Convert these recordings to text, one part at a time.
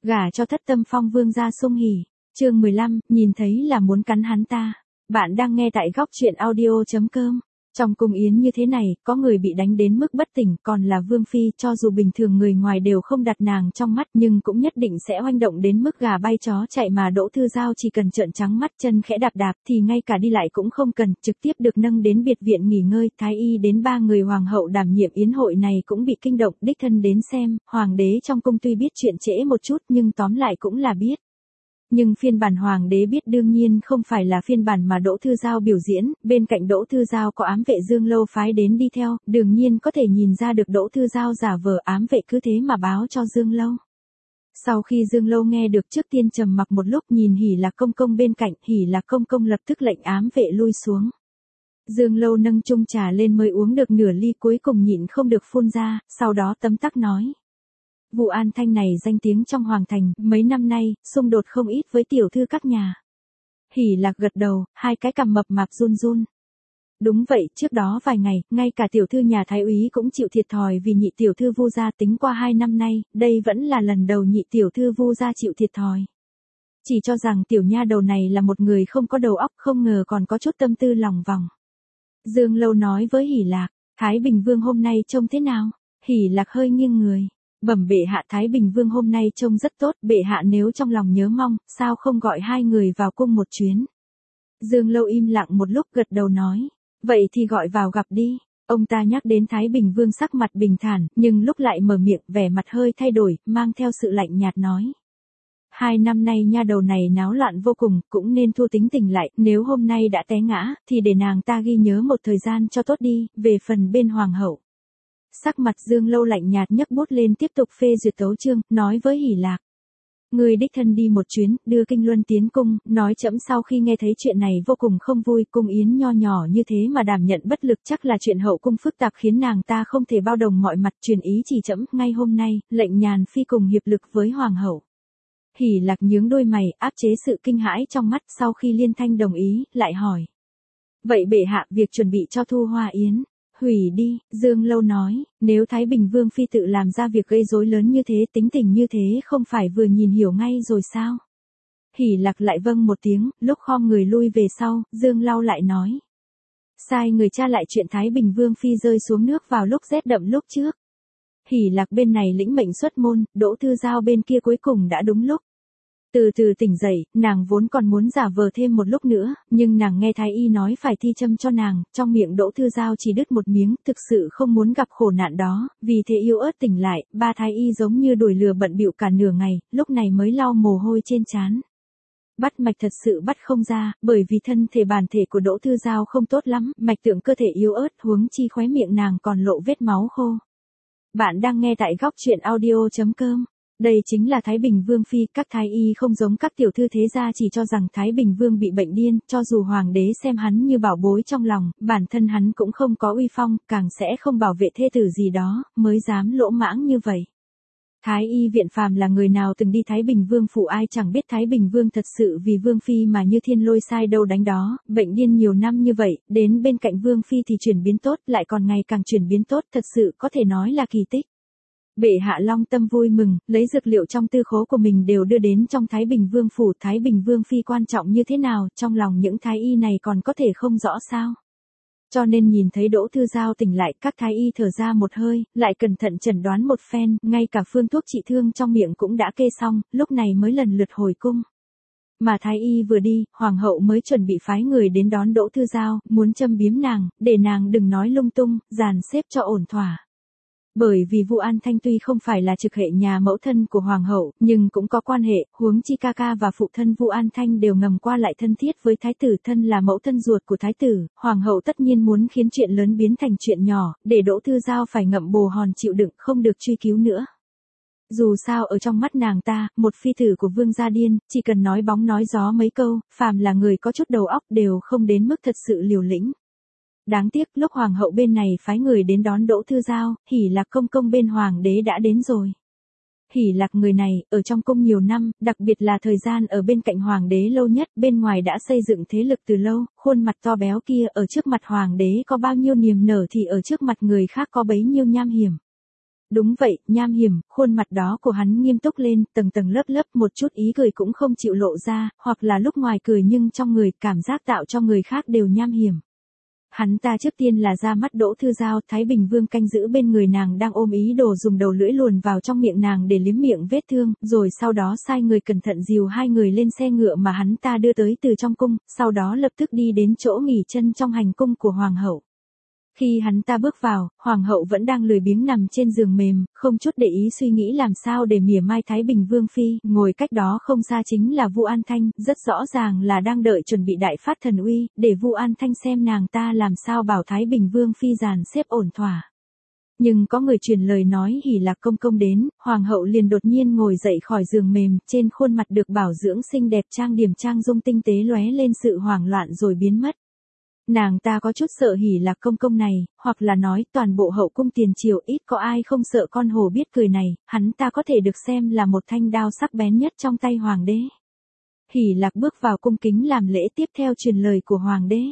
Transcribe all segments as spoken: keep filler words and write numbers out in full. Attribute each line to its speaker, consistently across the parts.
Speaker 1: Gả cho Thất Tâm Phong vương gia Sung Hỉ. Chương mười lăm, nhìn thấy là muốn cắn hắn ta. Bạn đang nghe tại góc truyện audio chấm com. Trong cung yến như thế này, có người bị đánh đến mức bất tỉnh, còn là vương phi, cho dù bình thường người ngoài đều không đặt nàng trong mắt, nhưng cũng nhất định sẽ oanh động đến mức gà bay chó chạy, mà Đỗ Thư Giao chỉ cần trợn trắng mắt, chân khẽ đạp đạp thì ngay cả đi lại cũng không cần, trực tiếp được nâng đến biệt viện nghỉ ngơi. Thái y đến ba người hoàng hậu đảm nhiệm yến hội này cũng bị kinh động, đích thân đến xem. Hoàng đế trong cung tuy biết chuyện trễ một chút nhưng tóm lại cũng là biết. Nhưng phiên bản hoàng đế biết đương nhiên không phải là phiên bản mà Đỗ Thư Giao biểu diễn, bên cạnh Đỗ Thư Giao có ám vệ Dương Lâu phái đến đi theo, đương nhiên có thể nhìn ra được Đỗ Thư Giao giả vờ ám vệ cứ thế mà báo cho Dương Lâu. Sau khi Dương Lâu nghe được trước tiên trầm mặc một lúc, nhìn Hỉ Lạc công công bên cạnh, Hỉ Lạc công công lập tức lệnh ám vệ lui xuống. Dương Lâu nâng chung trà lên mới uống được nửa ly, cuối cùng nhịn không được phun ra, sau đó tấm tắc nói. Vụ An Thanh này danh tiếng trong hoàng thành, mấy năm nay, xung đột không ít với tiểu thư các nhà. Hỉ Lạc gật đầu, hai cái cằm mập mạp run run. Đúng vậy, trước đó vài ngày, ngay cả tiểu thư nhà thái úy cũng chịu thiệt thòi vì nhị tiểu thư Vu gia, tính qua hai năm nay, đây vẫn là lần đầu nhị tiểu thư Vu gia chịu thiệt thòi. Chỉ cho rằng tiểu nha đầu này là một người không có đầu óc, không ngờ còn có chút tâm tư lòng vòng. Dương Lâu nói với Hỉ Lạc, Thái Bình Vương hôm nay trông thế nào? Hỉ Lạc hơi nghiêng người. Bẩm bệ hạ, Thái Bình Vương hôm nay trông rất tốt, bệ hạ nếu trong lòng nhớ mong, sao không gọi hai người vào cung một chuyến. Dương Lâu im lặng một lúc gật đầu nói, vậy thì gọi vào gặp đi. Ông ta nhắc đến Thái Bình Vương sắc mặt bình thản, nhưng lúc lại mở miệng, vẻ mặt hơi thay đổi, mang theo sự lạnh nhạt nói. Hai năm nay nha đầu này náo loạn vô cùng, cũng nên thu tính tình lại, nếu hôm nay đã té ngã, thì để nàng ta ghi nhớ một thời gian cho tốt đi. Về phần bên hoàng hậu. Sắc mặt Dương Lâu lạnh nhạt, nhấc bút lên tiếp tục phê duyệt tấu chương, nói với Hỉ Lạc. Người đích thân đi một chuyến, đưa Kinh Luân tiến cung, nói trẫm sau khi nghe thấy chuyện này vô cùng không vui, cung yến nho nhỏ như thế mà đảm nhận bất lực, chắc là chuyện hậu cung phức tạp khiến nàng ta không thể bao đồng mọi mặt, truyền ý chỉ trẫm, ngay hôm nay, lệnh Nhàn phi cùng hiệp lực với hoàng hậu. Hỉ Lạc nhướng đôi mày, áp chế sự kinh hãi trong mắt, sau khi liên thanh đồng ý, lại hỏi. Vậy bệ hạ, việc chuẩn bị cho thu hoa yến. Hủy đi, Dương Lâu nói, nếu Thái Bình Vương phi tự làm ra việc gây rối lớn như thế, tính tình như thế không phải vừa nhìn hiểu ngay rồi sao? Hỉ Lạc lại vâng một tiếng, lúc khom người lui về sau, Dương Lâu lại nói. Sai người tra lại chuyện Thái Bình Vương phi rơi xuống nước vào lúc rét đậm lúc trước. Hỉ Lạc bên này lĩnh mệnh xuất môn, Đỗ Thư Giao bên kia cuối cùng đã đúng lúc. Từ từ tỉnh dậy, nàng vốn còn muốn giả vờ thêm một lúc nữa, nhưng nàng nghe thái y nói phải thi châm cho nàng, trong miệng Đỗ Thư Giao chỉ đứt một miếng, thực sự không muốn gặp khổ nạn đó, vì thế yếu ớt tỉnh lại, ba thái y giống như đuổi lừa bận bịu cả nửa ngày, lúc này mới lau mồ hôi trên trán. Bắt mạch thật sự bắt không ra, bởi vì thân thể bản thể của Đỗ Thư Giao không tốt lắm, mạch tượng cơ thể yếu ớt, huống chi khóe miệng nàng còn lộ vết máu khô. Bạn đang nghe tại góc truyện audio chấm com. Đây chính là Thái Bình Vương phi, các thái y không giống các tiểu thư thế gia chỉ cho rằng Thái Bình Vương bị bệnh điên, cho dù hoàng đế xem hắn như bảo bối trong lòng, bản thân hắn cũng không có uy phong, càng sẽ không bảo vệ thê tử gì đó, mới dám lỗ mãng như vậy. Thái y viện phàm là người nào từng đi Thái Bình Vương phủ ai chẳng biết Thái Bình Vương thật sự vì Vương phi mà như thiên lôi sai đâu đánh đó, bệnh điên nhiều năm như vậy, đến bên cạnh Vương phi thì chuyển biến tốt, lại còn ngày càng chuyển biến tốt, thật sự có thể nói là kỳ tích. Bệ hạ long tâm vui mừng, lấy dược liệu trong tư khố của mình đều đưa đến trong Thái Bình Vương phủ. Thái Bình Vương phi quan trọng như thế nào, trong lòng những thái y này còn có thể không rõ sao. Cho nên nhìn thấy Đỗ Thư Giao tỉnh lại, các thái y thở ra một hơi, lại cẩn thận chẩn đoán một phen, ngay cả phương thuốc trị thương trong miệng cũng đã kê xong, lúc này mới lần lượt hồi cung. Mà thái y vừa đi, hoàng hậu mới chuẩn bị phái người đến đón Đỗ Thư Giao, muốn châm biếm nàng, để nàng đừng nói lung tung, dàn xếp cho ổn thỏa. Bởi vì Vu An Thanh tuy không phải là trực hệ nhà mẫu thân của hoàng hậu, nhưng cũng có quan hệ, huống chi ca ca và phụ thân Vu An Thanh đều ngầm qua lại thân thiết với thái tử, thân là mẫu thân ruột của thái tử, hoàng hậu tất nhiên muốn khiến chuyện lớn biến thành chuyện nhỏ, để Đỗ Thư Giao phải ngậm bồ hòn chịu đựng, không được truy cứu nữa. Dù sao ở trong mắt nàng ta, một phi tử của vương gia điên, chỉ cần nói bóng nói gió mấy câu, phàm là người có chút đầu óc đều không đến mức thật sự liều lĩnh. Đáng tiếc lúc hoàng hậu bên này phái người đến đón Đỗ Thư Giao, Hỉ Lạc công công bên hoàng đế đã đến rồi. Hỉ Lạc người này, ở trong cung nhiều năm, đặc biệt là thời gian ở bên cạnh hoàng đế lâu nhất, bên ngoài đã xây dựng thế lực từ lâu, khuôn mặt to béo kia ở trước mặt hoàng đế có bao nhiêu niềm nở thì ở trước mặt người khác có bấy nhiêu nham hiểm. Đúng vậy, nham hiểm, khuôn mặt đó của hắn nghiêm túc lên, tầng tầng lớp lớp, một chút ý cười cũng không chịu lộ ra, hoặc là lúc ngoài cười nhưng trong người cảm giác tạo cho người khác đều nham hiểm. Hắn ta trước tiên là ra mắt Đỗ Thư Giao, Thái Bình Vương canh giữ bên người nàng đang ôm ý đồ dùng đầu lưỡi luồn vào trong miệng nàng để liếm miệng vết thương, rồi sau đó sai người cẩn thận dìu hai người lên xe ngựa mà hắn ta đưa tới từ trong cung, sau đó lập tức đi đến chỗ nghỉ chân trong hành cung của Hoàng hậu. Khi hắn ta bước vào, Hoàng hậu vẫn đang lười biếng nằm trên giường mềm, không chút để ý suy nghĩ làm sao để mỉa mai Thái Bình Vương phi, ngồi cách đó không xa chính là Vu An Thanh, rất rõ ràng là đang đợi chuẩn bị đại phát thần uy, để Vu An Thanh xem nàng ta làm sao bảo Thái Bình Vương phi dàn xếp ổn thỏa. Nhưng có người truyền lời nói Hỉ Lạc công công đến, Hoàng hậu liền đột nhiên ngồi dậy khỏi giường mềm, trên khuôn mặt được bảo dưỡng xinh đẹp trang điểm trang dung tinh tế lóe lên sự hoảng loạn rồi biến mất. Nàng ta có chút sợ Hỉ Lạc công công này, hoặc là nói toàn bộ hậu cung tiền triều ít có ai không sợ con hổ biết cười này, hắn ta có thể được xem là một thanh đao sắc bén nhất trong tay hoàng đế. Hỉ Lạc bước vào cung kính làm lễ tiếp theo truyền lời của hoàng đế.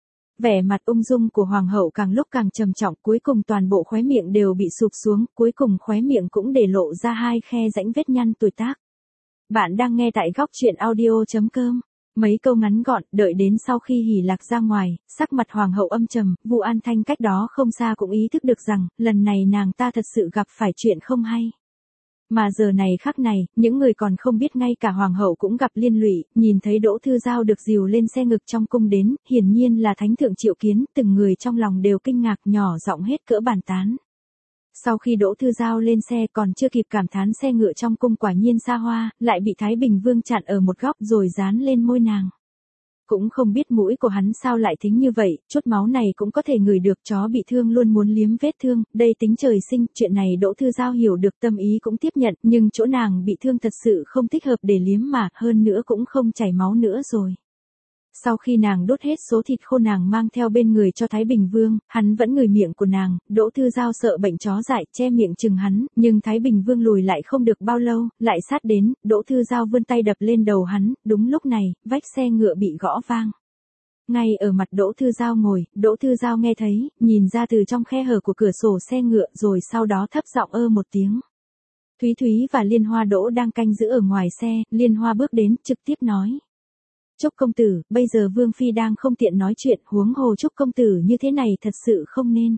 Speaker 1: Vẻ mặt ung dung của hoàng hậu càng lúc càng trầm trọng, cuối cùng toàn bộ khóe miệng đều bị sụp xuống, cuối cùng khóe miệng cũng để lộ ra hai khe rãnh vết nhăn tuổi tác. Bạn đang nghe tại góc truyện audio chấm com. Mấy câu ngắn gọn, đợi đến sau khi Hỉ Lạc ra ngoài, sắc mặt hoàng hậu âm trầm, Vu An Thanh cách đó không xa cũng ý thức được rằng, lần này nàng ta thật sự gặp phải chuyện không hay. Mà giờ này khắc này, những người còn không biết ngay cả hoàng hậu cũng gặp liên lụy, nhìn thấy Đỗ Thư Giao được dìu lên xe ngực trong cung đến, hiển nhiên là thánh thượng triệu kiến, từng người trong lòng đều kinh ngạc nhỏ giọng hết cỡ bàn tán. Sau khi Đỗ Thư Giao lên xe còn chưa kịp cảm thán xe ngựa trong cung quả nhiên xa hoa, lại bị Thái Bình Vương chặn ở một góc rồi dán lên môi nàng. Cũng không biết mũi của hắn sao lại thính như vậy, chút máu này cũng có thể ngửi được, chó bị thương luôn muốn liếm vết thương, đây tính trời sinh, chuyện này Đỗ Thư Giao hiểu được tâm ý cũng tiếp nhận, nhưng chỗ nàng bị thương thật sự không thích hợp để liếm mà, hơn nữa cũng không chảy máu nữa rồi. Sau khi nàng đốt hết số thịt khô nàng mang theo bên người cho Thái Bình Vương, hắn vẫn ngửi miệng của nàng, Đỗ Thư Giao sợ bệnh chó dại, che miệng chừng hắn, nhưng Thái Bình Vương lùi lại không được bao lâu, lại sát đến, Đỗ Thư Giao vươn tay đập lên đầu hắn, đúng lúc này, vách xe ngựa bị gõ vang. Ngay ở mặt Đỗ Thư Giao ngồi, Đỗ Thư Giao nghe thấy, nhìn ra từ trong khe hở của cửa sổ xe ngựa rồi sau đó thấp giọng ơ một tiếng. Thúy Thúy và Liên Hoa Đỗ đang canh giữ ở ngoài xe, Liên Hoa bước đến, trực tiếp nói. Trúc công tử, bây giờ Vương Phi đang không tiện nói chuyện, huống hồ Trúc công tử như thế này thật sự không nên.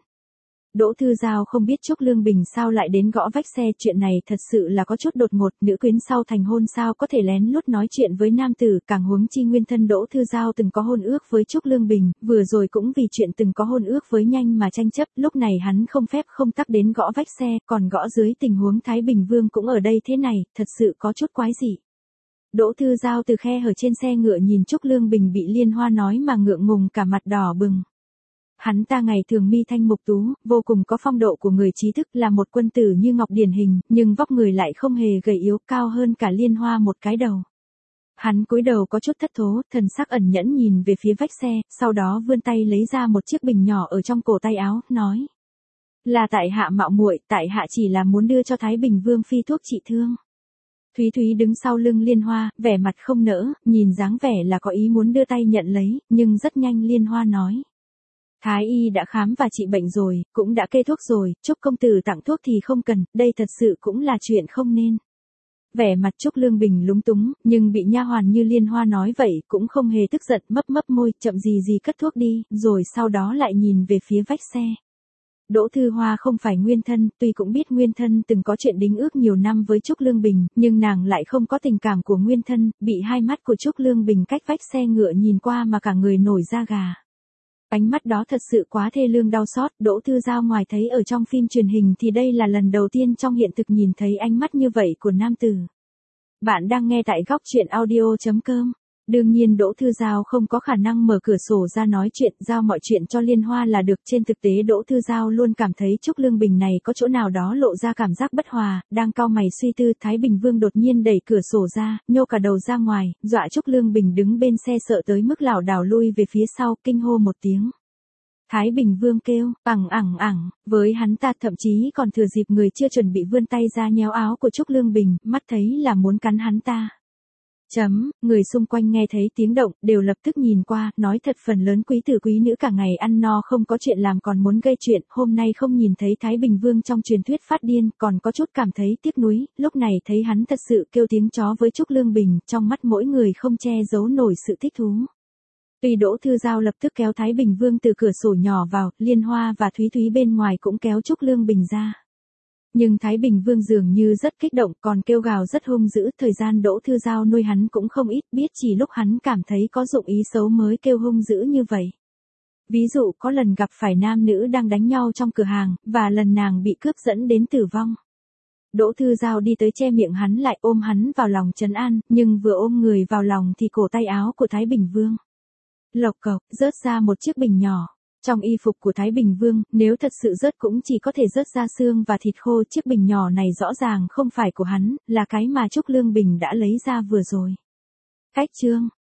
Speaker 1: Đỗ Thư Giao không biết Trúc Lương Bình sao lại đến gõ vách xe, chuyện này thật sự là có chút đột ngột, nữ quyến sau thành hôn sao có thể lén lút nói chuyện với nam tử, càng huống chi nguyên thân Đỗ Thư Giao từng có hôn ước với Trúc Lương Bình, vừa rồi cũng vì chuyện từng có hôn ước với Nhanh mà tranh chấp, lúc này hắn không phép không tắc đến gõ vách xe, còn gõ dưới tình huống Thái Bình Vương cũng ở đây thế này, thật sự có chút quái dị. Đỗ Thư Giao từ khe hở trên xe ngựa nhìn Trúc Lương Bình bị Liên Hoa nói mà ngượng ngùng cả mặt đỏ bừng. Hắn ta ngày thường mi thanh mục tú, vô cùng có phong độ của người trí thức, là một quân tử như ngọc điển hình, nhưng vóc người lại không hề gầy yếu, cao hơn cả Liên Hoa một cái đầu. Hắn cúi đầu có chút thất thố, thần sắc ẩn nhẫn nhìn về phía vách xe, sau đó vươn tay lấy ra một chiếc bình nhỏ ở trong cổ tay áo, nói: "Là tại hạ mạo muội, tại hạ chỉ là muốn đưa cho Thái Bình Vương phi thuốc trị thương." Thúy Thúy đứng sau lưng Liên Hoa, vẻ mặt không nỡ, nhìn dáng vẻ là có ý muốn đưa tay nhận lấy, nhưng rất nhanh Liên Hoa nói: "Thái y đã khám và trị bệnh rồi, cũng đã kê thuốc rồi, Trúc công tử tặng thuốc thì không cần, đây thật sự cũng là chuyện không nên." Vẻ mặt Trúc Lương Bình lúng túng, nhưng bị nha hoàn như Liên Hoa nói vậy, cũng không hề tức giận, mấp mấp môi, chậm gì gì cất thuốc đi, rồi sau đó lại nhìn về phía vách xe. Đỗ Thư Hoa không phải nguyên thân, tuy cũng biết nguyên thân từng có chuyện đính ước nhiều năm với Trúc Lương Bình, nhưng nàng lại không có tình cảm của nguyên thân, bị hai mắt của Trúc Lương Bình cách vách xe ngựa nhìn qua mà cả người nổi da gà. Ánh mắt đó thật sự quá thê lương đau xót, Đỗ Thư Giao ngoài thấy ở trong phim truyền hình thì đây là lần đầu tiên trong hiện thực nhìn thấy ánh mắt như vậy của nam tử. Bạn đang nghe tại góc truyện audio chấm com. Đương nhiên Đỗ Thư Giao không có khả năng mở cửa sổ ra nói chuyện, giao mọi chuyện cho Liên Hoa là được, trên thực tế Đỗ Thư Giao luôn cảm thấy Trúc Lương Bình này có chỗ nào đó lộ ra cảm giác bất hòa, đang cau mày suy tư, Thái Bình Vương đột nhiên đẩy cửa sổ ra, nhô cả đầu ra ngoài, dọa Trúc Lương Bình đứng bên xe sợ tới mức lảo đảo lui về phía sau, kinh hô một tiếng. Thái Bình Vương kêu, ẳng ẳng ẳng, với hắn ta thậm chí còn thừa dịp người chưa chuẩn bị vươn tay ra nhéo áo của Trúc Lương Bình, mắt thấy là muốn cắn hắn ta. Chấm, người xung quanh nghe thấy tiếng động, đều lập tức nhìn qua, nói thật phần lớn quý tử quý nữ cả ngày ăn no không có chuyện làm còn muốn gây chuyện, hôm nay không nhìn thấy Thái Bình Vương trong truyền thuyết phát điên, còn có chút cảm thấy tiếc nuối, lúc này thấy hắn thật sự kêu tiếng chó với Trúc Lương Bình, trong mắt mỗi người không che giấu nổi sự thích thú. Tuy Đỗ Thư Giao lập tức kéo Thái Bình Vương từ cửa sổ nhỏ vào, Liên Hoa và Thúy Thúy bên ngoài cũng kéo Trúc Lương Bình ra. Nhưng Thái Bình Vương dường như rất kích động, còn kêu gào rất hung dữ, thời gian Đỗ Thư Giao nuôi hắn cũng không ít, biết chỉ lúc hắn cảm thấy có dụng ý xấu mới kêu hung dữ như vậy. Ví dụ có lần gặp phải nam nữ đang đánh nhau trong cửa hàng, và lần nàng bị cướp dẫn đến tử vong. Đỗ Thư Giao đi tới che miệng hắn lại ôm hắn vào lòng trấn an, nhưng vừa ôm người vào lòng thì cổ tay áo của Thái Bình Vương lộc cộc, rớt ra một chiếc bình nhỏ. Trong y phục của Thái Bình Vương, nếu thật sự rớt cũng chỉ có thể rớt ra xương và thịt khô, chiếc bình nhỏ này rõ ràng không phải của hắn, là cái mà Trúc Lương Bình đã lấy ra vừa rồi. Cách chương